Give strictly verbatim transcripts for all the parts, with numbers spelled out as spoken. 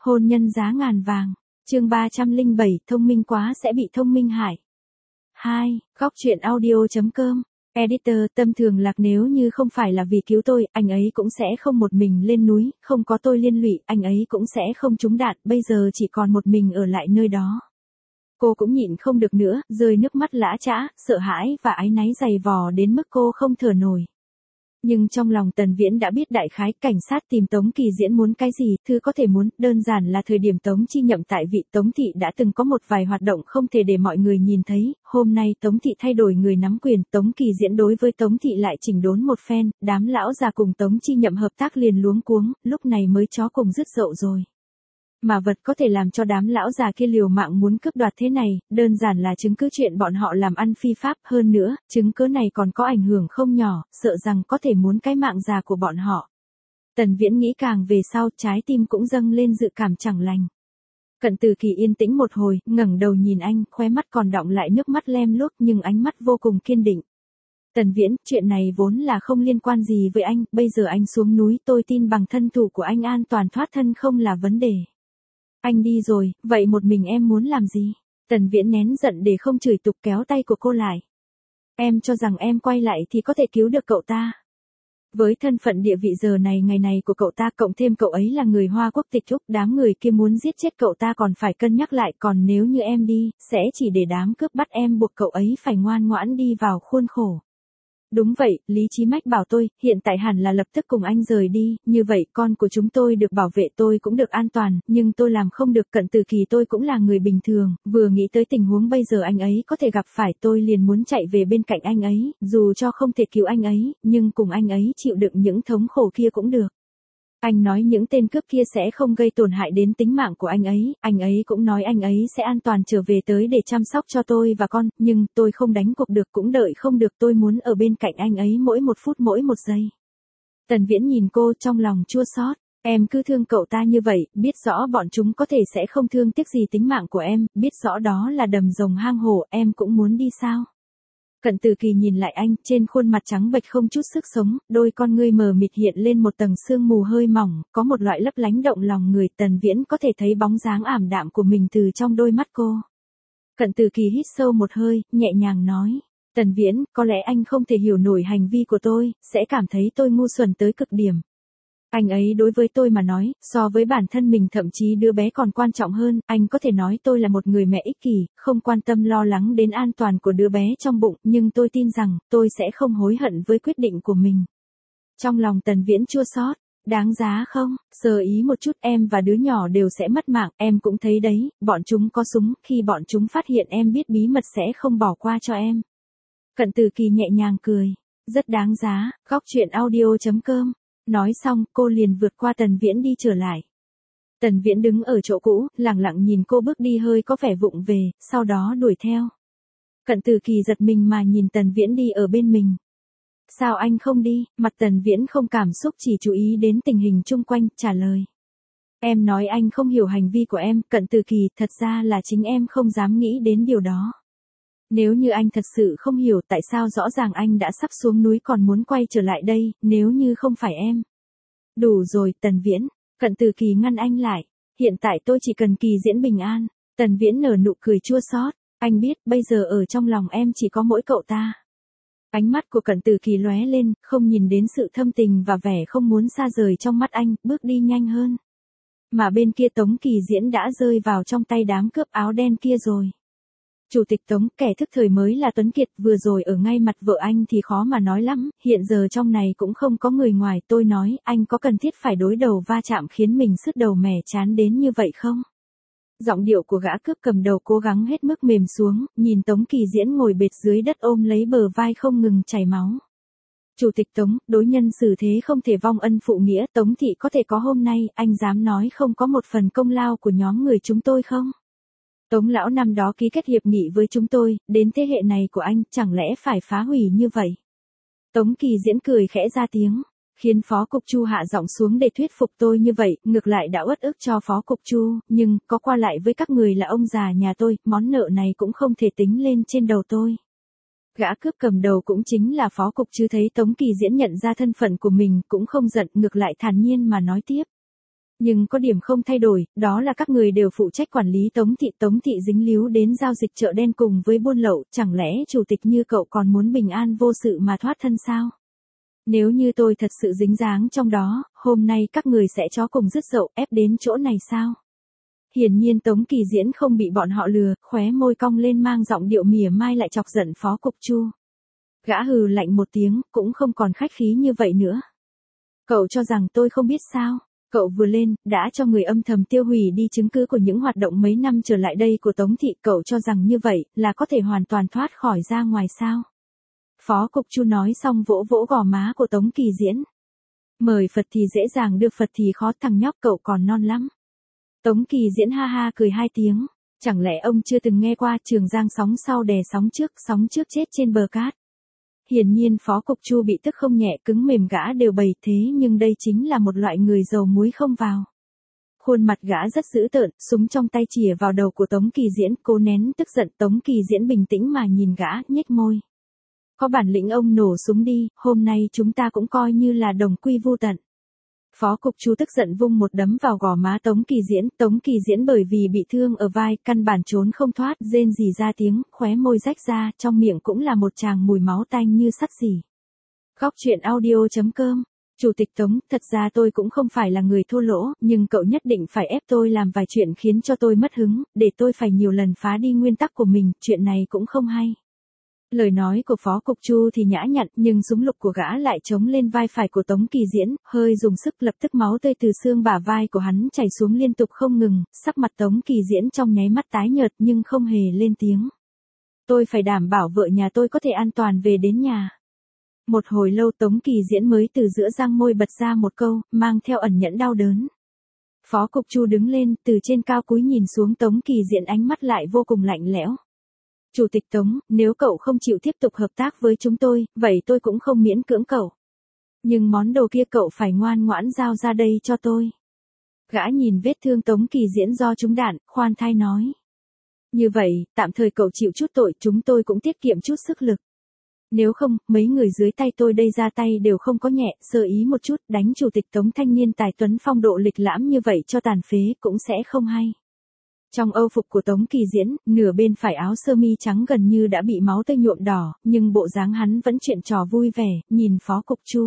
Hôn nhân giá ngàn vàng. Chương ba trăm lẻ bảy, thông minh quá sẽ bị thông minh hại. hai. Góc truyện audio chấm com. Editor, Tâm Thường Lạc nếu như không phải là vì cứu tôi, anh ấy cũng sẽ không một mình lên núi, không có tôi liên lụy, anh ấy cũng sẽ không trúng đạn, bây giờ chỉ còn một mình ở lại nơi đó. Cô cũng nhịn không được nữa, rơi nước mắt lã chã, sợ hãi và áy náy dày vò đến mức cô không thở nổi. Nhưng trong lòng Tần Viễn đã biết đại khái cảnh sát tìm Tống Kỳ Diễn muốn cái gì, thứ có thể muốn, đơn giản là thời điểm Tống Chi nhậm tại vị Tống Thị đã từng có một vài hoạt động không thể để mọi người nhìn thấy, hôm nay Tống Thị thay đổi người nắm quyền, Tống Kỳ Diễn đối với Tống Thị lại chỉnh đốn một phen, đám lão già cùng Tống Chi nhậm hợp tác liền luống cuống, lúc này mới chó cùng dứt dậu rồi. Mà vật có thể làm cho đám lão già kia liều mạng muốn cướp đoạt thế này, đơn giản là chứng cứ chuyện bọn họ làm ăn phi pháp, hơn nữa, chứng cứ này còn có ảnh hưởng không nhỏ, sợ rằng có thể muốn cái mạng già của bọn họ. Tần Viễn nghĩ càng về sau, trái tim cũng dâng lên dự cảm chẳng lành. Cận Từ Kỳ yên tĩnh một hồi, ngẩng đầu nhìn anh, khóe mắt còn đọng lại nước mắt lem luốc nhưng ánh mắt vô cùng kiên định. Tần Viễn, chuyện này vốn là không liên quan gì với anh, bây giờ anh xuống núi tôi tin bằng thân thủ của anh an toàn thoát thân không là vấn đề. Anh đi rồi, vậy một mình em muốn làm gì? Tần Viễn nén giận để không chửi tục kéo tay của cô lại. Em cho rằng em quay lại thì có thể cứu được cậu ta. Với thân phận địa vị giờ này ngày này của cậu ta cộng thêm cậu ấy là người Hoa quốc tịch Úc, đám người kia muốn giết chết cậu ta còn phải cân nhắc lại, còn nếu như em đi, sẽ chỉ để đám cướp bắt em buộc cậu ấy phải ngoan ngoãn đi vào khuôn khổ. Đúng vậy, Lý Chí Mách bảo tôi, hiện tại hẳn là lập tức cùng anh rời đi, như vậy con của chúng tôi được bảo vệ tôi cũng được an toàn, nhưng tôi làm không được. Cận Từ Kỳ tôi cũng là người bình thường, vừa nghĩ tới tình huống bây giờ anh ấy có thể gặp phải tôi liền muốn chạy về bên cạnh anh ấy, dù cho không thể cứu anh ấy, nhưng cùng anh ấy chịu đựng những thống khổ kia cũng được. Anh nói những tên cướp kia sẽ không gây tổn hại đến tính mạng của anh ấy, anh ấy cũng nói anh ấy sẽ an toàn trở về tới để chăm sóc cho tôi và con, nhưng tôi không đánh cuộc được cũng đợi không được, tôi muốn ở bên cạnh anh ấy mỗi một phút mỗi một giây. Tần Viễn nhìn cô trong lòng chua xót, em cứ thương cậu ta như vậy, biết rõ bọn chúng có thể sẽ không thương tiếc gì tính mạng của em, biết rõ đó là đầm rồng hang hổ, em cũng muốn đi sao? Cận Từ Kỳ nhìn lại anh, trên khuôn mặt trắng bệch không chút sức sống, đôi con ngươi mờ mịt hiện lên một tầng sương mù hơi mỏng, có một loại lấp lánh động lòng người. Tần Viễn có thể thấy bóng dáng ảm đạm của mình từ trong đôi mắt cô. Cận Từ Kỳ hít sâu một hơi, nhẹ nhàng nói, Tần Viễn, có lẽ anh không thể hiểu nổi hành vi của tôi, sẽ cảm thấy tôi ngu xuẩn tới cực điểm. Anh ấy đối với tôi mà nói, so với bản thân mình thậm chí đứa bé còn quan trọng hơn, anh có thể nói tôi là một người mẹ ích kỷ, không quan tâm lo lắng đến an toàn của đứa bé trong bụng, nhưng tôi tin rằng, tôi sẽ không hối hận với quyết định của mình. Trong lòng Tần Viễn chua xót, đáng giá không, sơ ý một chút em và đứa nhỏ đều sẽ mất mạng, em cũng thấy đấy, bọn chúng có súng, khi bọn chúng phát hiện em biết bí mật sẽ không bỏ qua cho em. Cận Từ Kỳ nhẹ nhàng cười, rất đáng giá. Góc truyện audio chấm com. Nói xong, cô liền vượt qua Tần Viễn đi trở lại. Tần Viễn đứng ở chỗ cũ, lặng lặng nhìn cô bước đi hơi có vẻ vụng về, sau đó đuổi theo. Cận Từ Kỳ giật mình mà nhìn Tần Viễn đi ở bên mình. Sao anh không đi? Mặt Tần Viễn không cảm xúc, chỉ chú ý đến tình hình chung quanh, trả lời. Em nói anh không hiểu hành vi của em, Cận Từ Kỳ, thật ra là chính em không dám nghĩ đến điều đó. Nếu như anh thật sự không hiểu tại sao rõ ràng anh đã sắp xuống núi còn muốn quay trở lại đây, nếu như không phải em. Đủ rồi, Tần Viễn. Cận Từ Kỳ ngăn anh lại. Hiện tại tôi chỉ cần Kỳ Diễn bình an. Tần Viễn nở nụ cười chua xót. Anh biết, bây giờ ở trong lòng em chỉ có mỗi cậu ta. Ánh mắt của Cận Từ Kỳ lóe lên, không nhìn đến sự thâm tình và vẻ không muốn xa rời trong mắt anh, bước đi nhanh hơn. Mà bên kia Tống Kỳ Diễn đã rơi vào trong tay đám cướp áo đen kia rồi. Chủ tịch Tống, kẻ thức thời mới là Tuấn Kiệt, vừa rồi ở ngay mặt vợ anh thì khó mà nói lắm, hiện giờ trong này cũng không có người ngoài, tôi nói, anh có cần thiết phải đối đầu va chạm khiến mình sứt đầu mẻ chán đến như vậy không? Giọng điệu của gã cướp cầm đầu cố gắng hết mức mềm xuống, nhìn Tống Kỳ Diễn ngồi bệt dưới đất ôm lấy bờ vai không ngừng chảy máu. Chủ tịch Tống, đối nhân xử thế không thể vong ân phụ nghĩa, Tống thị có thể có hôm nay, anh dám nói không có một phần công lao của nhóm người chúng tôi không? Tống lão năm đó ký kết hiệp nghị với chúng tôi, đến thế hệ này của anh, chẳng lẽ phải phá hủy như vậy? Tống Kỳ Diễn cười khẽ ra tiếng, khiến Phó Cục Chu hạ giọng xuống để thuyết phục tôi như vậy, ngược lại đã uất ức cho Phó Cục Chu, nhưng, có qua lại với các người là ông già nhà tôi, món nợ này cũng không thể tính lên trên đầu tôi. Gã cướp cầm đầu cũng chính là Phó Cục Chu thấy Tống Kỳ Diễn nhận ra thân phận của mình, cũng không giận, ngược lại thản nhiên mà nói tiếp. Nhưng có điểm không thay đổi, đó là các người đều phụ trách quản lý Tống thị. Tống thị dính líu đến giao dịch chợ đen cùng với buôn lậu, chẳng lẽ chủ tịch như cậu còn muốn bình an vô sự mà thoát thân sao? Nếu như tôi thật sự dính dáng trong đó, hôm nay các người sẽ chó cùng rứt dậu ép đến chỗ này sao? Hiển nhiên Tống Kỳ Diễn không bị bọn họ lừa, khóe môi cong lên mang giọng điệu mỉa mai lại chọc giận Phó Cục Chu. Gã hừ lạnh một tiếng, cũng không còn khách khí như vậy nữa. Cậu cho rằng tôi không biết sao? Cậu vừa lên, đã cho người âm thầm tiêu hủy đi chứng cứ của những hoạt động mấy năm trở lại đây của Tống thị. Cậu cho rằng như vậy, là có thể hoàn toàn thoát khỏi ra ngoài sao? Phó Cục Chu nói xong vỗ vỗ gò má của Tống Kỳ Diễn. Mời Phật thì dễ dàng đưa Phật thì khó, thằng nhóc cậu còn non lắm. Tống Kỳ Diễn ha ha cười hai tiếng. Chẳng lẽ ông chưa từng nghe qua Trường Giang sóng sau đè sóng trước, sóng trước chết trên bờ cát? Hiển nhiên Phó Cục Chu bị tức không nhẹ, cứng mềm gã đều bày thế, nhưng đây chính là một loại người dầu muối không vào. Khuôn mặt gã rất dữ tợn, súng trong tay chìa vào đầu của Tống Kỳ Diễn, cố nén tức giận. Tống Kỳ Diễn bình tĩnh mà nhìn gã, nhếch môi. Có bản lĩnh ông nổ súng đi, hôm nay chúng ta cũng coi như là đồng quy vu tận. Phó Cục Chu tức giận vung một đấm vào gò má Tống Kỳ Diễn. Tống Kỳ Diễn bởi vì bị thương ở vai, căn bản trốn không thoát, rên rỉ ra tiếng, khóe môi rách ra, trong miệng cũng là một tràng mùi máu tanh như sắt rỉ. Góc truyện audio chấm com. Chủ tịch Tống, thật ra tôi cũng không phải là người thô lỗ, nhưng cậu nhất định phải ép tôi làm vài chuyện khiến cho tôi mất hứng, để tôi phải nhiều lần phá đi nguyên tắc của mình, chuyện này cũng không hay. Lời nói của Phó Cục Chu thì nhã nhặn, nhưng súng lục của gã lại chống lên vai phải của Tống Kỳ Diễn, hơi dùng sức, lập tức máu tươi từ xương bả vai của hắn chảy xuống liên tục không ngừng, sắc mặt Tống Kỳ Diễn trong nháy mắt tái nhợt nhưng không hề lên tiếng. Tôi phải đảm bảo vợ nhà tôi có thể an toàn về đến nhà. Một hồi lâu Tống Kỳ Diễn mới từ giữa răng môi bật ra một câu, mang theo ẩn nhẫn đau đớn. Phó Cục Chu đứng lên, từ trên cao cúi nhìn xuống Tống Kỳ Diễn, ánh mắt lại vô cùng lạnh lẽo. Chủ tịch Tống, nếu cậu không chịu tiếp tục hợp tác với chúng tôi, vậy tôi cũng không miễn cưỡng cậu. Nhưng món đồ kia cậu phải ngoan ngoãn giao ra đây cho tôi. Gã nhìn vết thương Tống Kỳ Diễn do trúng đạn, khoan thai nói. Như vậy, tạm thời cậu chịu chút tội, chúng tôi cũng tiết kiệm chút sức lực. Nếu không, mấy người dưới tay tôi đây ra tay đều không có nhẹ, sơ ý một chút, đánh chủ tịch Tống thanh niên tài tuấn phong độ lịch lãm như vậy cho tàn phế cũng sẽ không hay. Trong âu phục của Tống Kỳ Diễn, nửa bên phải áo sơ mi trắng gần như đã bị máu tươi nhuộm đỏ, nhưng bộ dáng hắn vẫn chuyện trò vui vẻ, nhìn Phó Cục Chu.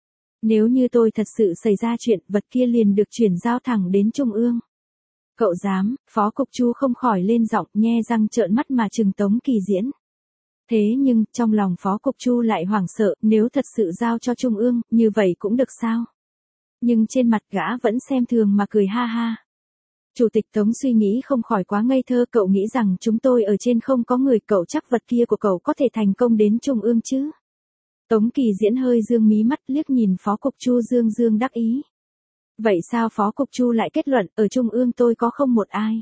Nếu như tôi thật sự xảy ra chuyện, vật kia liền được chuyển giao thẳng đến Trung ương. Cậu dám? Phó Cục Chu không khỏi lên giọng, nhe răng trợn mắt mà trừng Tống Kỳ Diễn. Thế nhưng, trong lòng Phó Cục Chu lại hoảng sợ, nếu thật sự giao cho Trung ương, như vậy cũng được sao? Nhưng trên mặt gã vẫn xem thường mà cười ha ha. Chủ tịch Tống suy nghĩ không khỏi quá ngây thơ, cậu nghĩ rằng chúng tôi ở trên không có người, cậu chắc vật kia của cậu có thể thành công đến Trung ương chứ? Tống Kỳ Diễn hơi dương mí mắt liếc nhìn Phó Cục Chu dương dương đắc ý. Vậy sao Phó Cục Chu lại kết luận, ở Trung ương tôi có không một ai?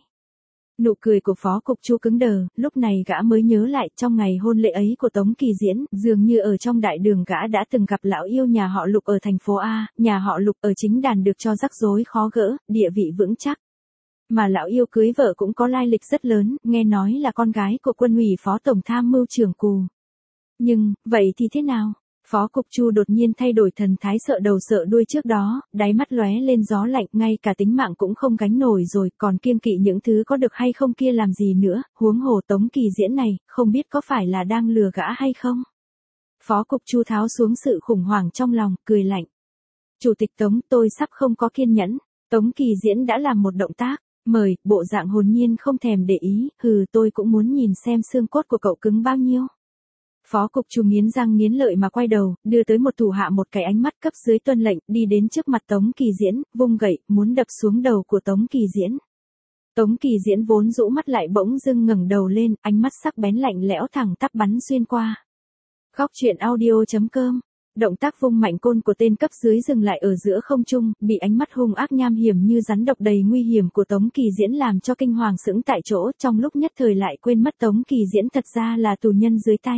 Nụ cười của Phó Cục Chu cứng đờ, lúc này gã mới nhớ lại, trong ngày hôn lễ ấy của Tống Kỳ Diễn, dường như ở trong đại đường gã đã từng gặp lão yêu nhà họ Lục ở thành phố A, nhà họ Lục ở chính đàn được cho rắc rối khó gỡ, địa vị vững chắc. Mà lão yêu cưới vợ cũng có lai lịch rất lớn, nghe nói là con gái của quân ủy phó tổng tham mưu trưởng Cù. Nhưng, vậy thì thế nào? Phó Cục Chu đột nhiên thay đổi thần thái, sợ đầu sợ đuôi, trước đó, đáy mắt lóe lên gió lạnh, ngay cả tính mạng cũng không gánh nổi rồi, còn kiêng kỵ những thứ có được hay không kia làm gì nữa, huống hồ Tống Kỳ Diễn này, không biết có phải là đang lừa gã hay không? Phó Cục Chu tháo xuống sự khủng hoảng trong lòng, cười lạnh. Chủ tịch Tống, tôi sắp không có kiên nhẫn. Tống Kỳ Diễn đã làm một động tác, mời, bộ dạng hồn nhiên không thèm để ý, hừ, tôi cũng muốn nhìn xem xương cốt của cậu cứng bao nhiêu. Phó Cục Chu nghiến răng nghiến lợi mà quay đầu, đưa tới một thủ hạ một cái ánh mắt cấp dưới tuân lệnh, đi đến trước mặt Tống Kỳ Diễn, vung gậy, muốn đập xuống đầu của Tống Kỳ Diễn. Tống Kỳ Diễn vốn rũ mắt lại bỗng dưng ngẩng đầu lên, ánh mắt sắc bén lạnh lẽo thẳng tắp bắn xuyên qua. Góc truyện audio chấm com. Động tác vung mạnh côn của tên cấp dưới dừng lại ở giữa không trung, bị ánh mắt hung ác nham hiểm như rắn độc đầy nguy hiểm của Tống Kỳ Diễn làm cho kinh hoàng sững tại chỗ, trong lúc nhất thời lại quên mất Tống Kỳ Diễn thật ra là tù nhân dưới tay.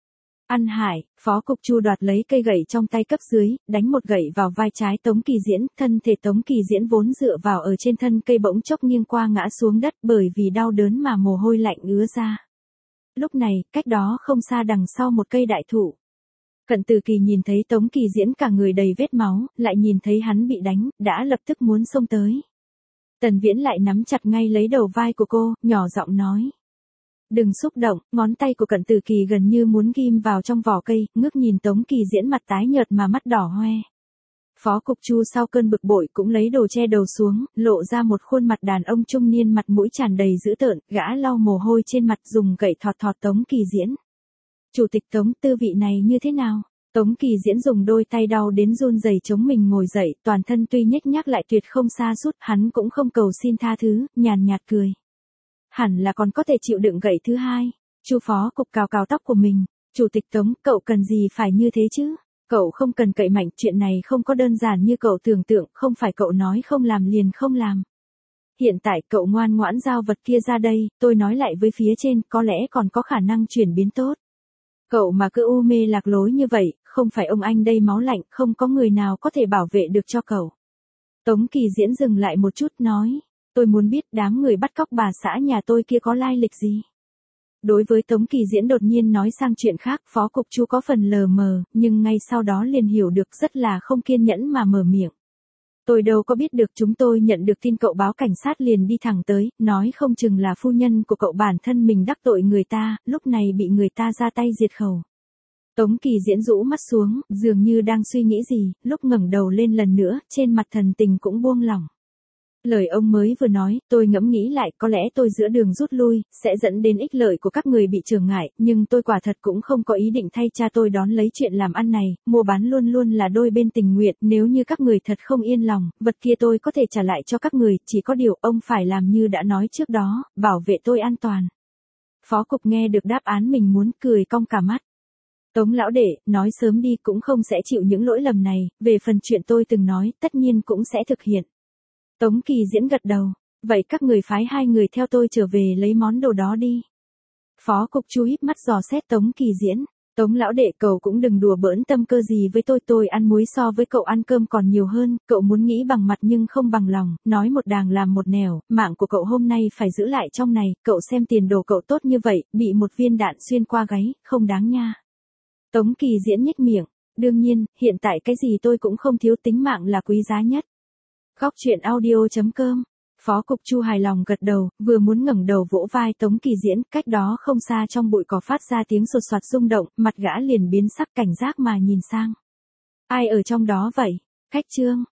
Ăn hải, Phó Cục Chu đoạt lấy cây gậy trong tay cấp dưới, đánh một gậy vào vai trái Tống Kỳ Diễn, thân thể Tống Kỳ Diễn vốn dựa vào ở trên thân cây bỗng chốc nghiêng qua ngã xuống đất, bởi vì đau đớn mà mồ hôi lạnh ứa ra. Lúc này, cách đó không xa đằng sau một cây đại thụ, Cận Từ Kỳ nhìn thấy Tống Kỳ Diễn cả người đầy vết máu, lại nhìn thấy hắn bị đánh, đã lập tức muốn xông tới. Tần Viễn lại nắm chặt ngay lấy đầu vai của cô, nhỏ giọng nói. Đừng xúc động, ngón tay của Cận Từ Kỳ gần như muốn ghim vào trong vỏ cây, ngước nhìn Tống Kỳ Diễn mặt tái nhợt mà mắt đỏ hoe. Phó Cục Chu sau cơn bực bội cũng lấy đồ che đầu xuống, lộ ra một khuôn mặt đàn ông trung niên mặt mũi tràn đầy dữ tợn, gã lau mồ hôi trên mặt dùng gậy thọt thọt Tống Kỳ Diễn. Chủ tịch Tống, tư vị này như thế nào? Tống Kỳ Diễn dùng đôi tay đau đến run rẩy chống mình ngồi dậy, toàn thân tuy nhếch nhác lại tuyệt không sa sút, hắn cũng không cầu xin tha thứ, nhàn nhạt cười. Hẳn là còn có thể chịu đựng gậy thứ hai. Chu Phó Cục cào cào tóc của mình. Chủ tịch Tống, cậu cần gì phải như thế chứ? Cậu không cần cậy mạnh, chuyện này không có đơn giản như cậu tưởng tượng, không phải cậu nói không làm liền không làm. Hiện tại cậu ngoan ngoãn giao vật kia ra đây, tôi nói lại với phía trên, có lẽ còn có khả năng chuyển biến tốt. Cậu mà cứ u mê lạc lối như vậy, không phải ông anh đây máu lạnh, không có người nào có thể bảo vệ được cho cậu. Tống Kỳ Diễn dừng lại một chút nói, tôi muốn biết đám người bắt cóc bà xã nhà tôi kia có lai lịch gì. Đối với Tống Kỳ Diễn đột nhiên nói sang chuyện khác, Phó Cục Chu có phần lờ mờ, nhưng ngay sau đó liền hiểu được, rất là không kiên nhẫn mà mở miệng. Tôi đâu có biết được, chúng tôi nhận được tin cậu báo cảnh sát liền đi thẳng tới, nói không chừng là phu nhân của cậu bản thân mình đắc tội người ta, lúc này bị người ta ra tay diệt khẩu. Tống Kỳ Diễn rũ mắt xuống, dường như đang suy nghĩ gì, lúc ngẩng đầu lên lần nữa, trên mặt thần tình cũng buông lỏng. Lời ông mới vừa nói, tôi ngẫm nghĩ lại, có lẽ tôi giữa đường rút lui, sẽ dẫn đến ích lợi của các người bị trở ngại, nhưng tôi quả thật cũng không có ý định thay cha tôi đón lấy chuyện làm ăn này, mua bán luôn luôn là đôi bên tình nguyện, nếu như các người thật không yên lòng, vật kia tôi có thể trả lại cho các người, chỉ có điều ông phải làm như đã nói trước đó, bảo vệ tôi an toàn. Phó Cục nghe được đáp án mình muốn, cười cong cả mắt. Tống lão đệ, nói sớm đi cũng không sẽ chịu những lỗi lầm này, về phần chuyện tôi từng nói, tất nhiên cũng sẽ thực hiện. Tống Kỳ Diễn gật đầu, vậy các người phái hai người theo tôi trở về lấy món đồ đó đi. Phó Cục Chu híp mắt dò xét Tống Kỳ Diễn, Tống lão đệ cậu cũng đừng đùa bỡn tâm cơ gì với tôi, tôi ăn muối so với cậu ăn cơm còn nhiều hơn, cậu muốn nghĩ bằng mặt nhưng không bằng lòng, nói một đàng làm một nẻo, mạng của cậu hôm nay phải giữ lại trong này, cậu xem tiền đồ cậu tốt như vậy, bị một viên đạn xuyên qua gáy, không đáng nha. Tống Kỳ Diễn nhếch miệng, đương nhiên, hiện tại cái gì tôi cũng không thiếu, tính mạng là quý giá nhất. Góc truyện audio chấm com. Phó Cục Chu hài lòng gật đầu, vừa muốn ngẩng đầu vỗ vai Tống Kỳ Diễn, cách đó không xa trong bụi cỏ phát ra tiếng sột soạt rung động, mặt gã liền biến sắc cảnh giác mà nhìn sang. Ai ở trong đó vậy? Cách Trương.